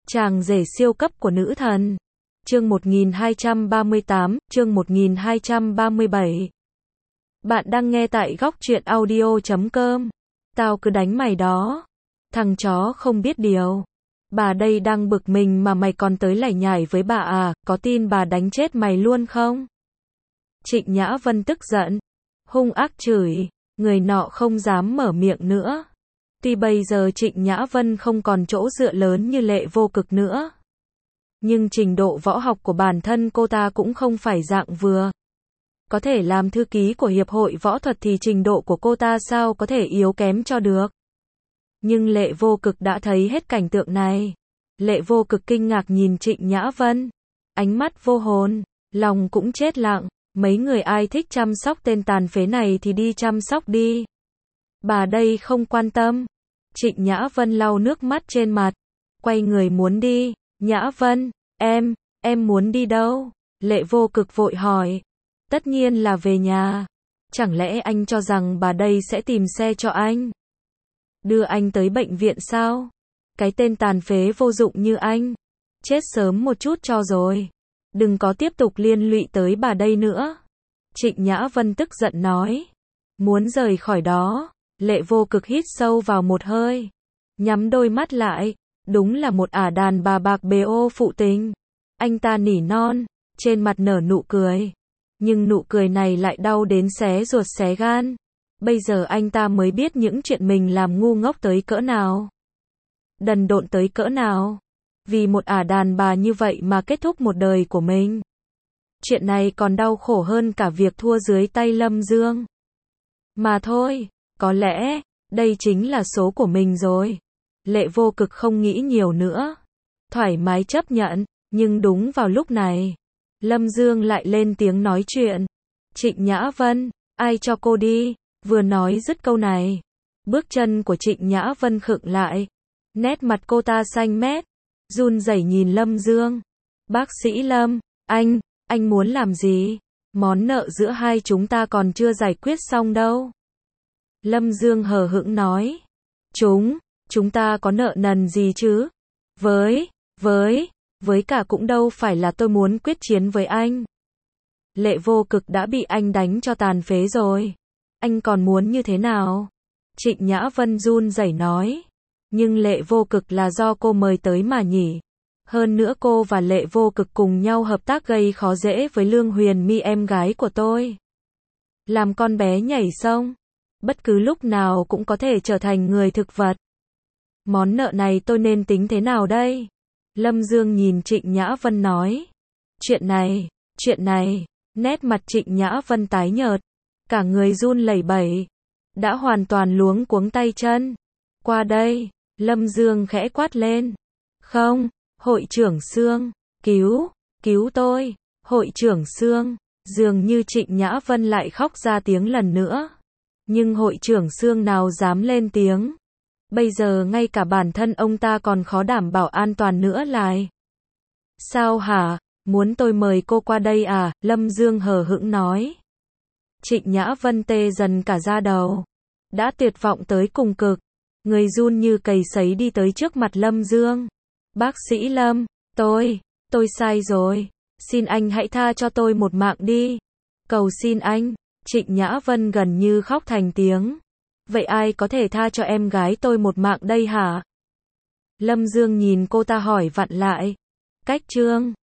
Chàng rể siêu cấp của nữ thần. Chương 1238, chương 1237. Bạn đang nghe tại góc truyện audio.com. Tao cứ đánh mày đó. Thằng chó không biết điều. Bà đây đang bực mình mà mày còn tới lải nhải với bà à, có tin bà đánh chết mày luôn không? Trịnh Nhã Vân tức giận, hung ác chửi, người nọ không dám mở miệng nữa. Tuy bây giờ Trịnh Nhã Vân không còn chỗ dựa lớn như Lệ Vô Cực nữa, nhưng trình độ võ học của bản thân cô ta cũng không phải dạng vừa. Có thể làm thư ký của Hiệp hội Võ thuật thì trình độ của cô ta sao có thể yếu kém cho được. Nhưng Lệ Vô Cực đã thấy hết cảnh tượng này. Lệ Vô Cực kinh ngạc nhìn Trịnh Nhã Vân, ánh mắt vô hồn, lòng cũng chết lặng. Mấy người ai thích chăm sóc tên tàn phế này thì đi chăm sóc đi. Bà đây không quan tâm. Trịnh Nhã Vân lau nước mắt trên mặt, quay người muốn đi. Nhã Vân, em muốn đi đâu? Lệ Vô Cực vội hỏi. Tất nhiên là về nhà. Chẳng lẽ anh cho rằng bà đây sẽ tìm xe cho anh? Đưa anh tới bệnh viện sao? Cái tên tàn phế vô dụng như anh, chết sớm một chút cho rồi. Đừng có tiếp tục liên lụy tới bà đây nữa. Trịnh Nhã Vân tức giận nói. Muốn rời khỏi đó. Lệ Vô Cực hít sâu vào một hơi, nhắm đôi mắt lại. Đúng là một ả đàn bà bạc bề ô phụ tình. Anh ta nỉ non, trên mặt nở nụ cười. Nhưng nụ cười này lại đau đến xé ruột xé gan. Bây giờ anh ta mới biết những chuyện mình làm ngu ngốc tới cỡ nào, đần độn tới cỡ nào. Vì một ả đàn bà như vậy mà kết thúc một đời của mình. Chuyện này còn đau khổ hơn cả việc thua dưới tay Lâm Dương. Mà thôi, có lẽ đây chính là số của mình rồi. Lệ Vô Cực không nghĩ nhiều nữa, thoải mái chấp nhận. Nhưng đúng vào lúc này, Lâm Dương lại lên tiếng nói chuyện. Trịnh Nhã Vân, ai cho cô đi? Vừa nói dứt câu này, bước chân của Trịnh Nhã Vân khựng lại. Nét mặt cô ta xanh mét, run rẩy nhìn Lâm Dương. Bác sĩ Lâm, anh muốn làm gì? Món nợ giữa hai chúng ta còn chưa giải quyết xong đâu. Lâm Dương hờ hững nói. Chúng ta có nợ nần gì chứ? Với cả cũng đâu phải là tôi muốn quyết chiến với anh. Lệ Vô Cực đã bị anh đánh cho tàn phế rồi. Anh còn muốn như thế nào? Trịnh Nhã Vân run rẩy nói. Nhưng Lệ Vô Cực là do cô mời tới mà nhỉ? Hơn nữa cô và Lệ Vô Cực cùng nhau hợp tác gây khó dễ với Lương Huyền My em gái của tôi. Làm con bé nhảy sông, bất cứ lúc nào cũng có thể trở thành người thực vật. Món nợ này tôi nên tính thế nào đây? Lâm Dương nhìn Trịnh Nhã Vân nói. Chuyện này, nét mặt Trịnh Nhã Vân tái nhợt, cả người run lẩy bẩy, đã hoàn toàn luống cuống tay chân. Qua đây, Lâm Dương khẽ quát lên. Không, hội trưởng Sương, cứu tôi, hội trưởng Sương. Dường như Trịnh Nhã Vân lại khóc ra tiếng lần nữa. Nhưng hội trưởng Sương nào dám lên tiếng. Bây giờ ngay cả bản thân ông ta còn khó đảm bảo an toàn nữa lại. Sao hả, muốn tôi mời cô qua đây à? Lâm Dương hờ hững nói. Trịnh Nhã Vân tê dần cả da đầu, đã tuyệt vọng tới cùng cực, người run như cầy sấy đi tới trước mặt Lâm Dương. Bác sĩ Lâm, tôi sai rồi, xin anh hãy tha cho tôi một mạng đi. Cầu xin anh. Trịnh Nhã Vân gần như khóc thành tiếng. Vậy ai có thể tha cho em gái tôi một mạng đây hả? Lâm Dương nhìn cô ta hỏi vặn lại. Cách chương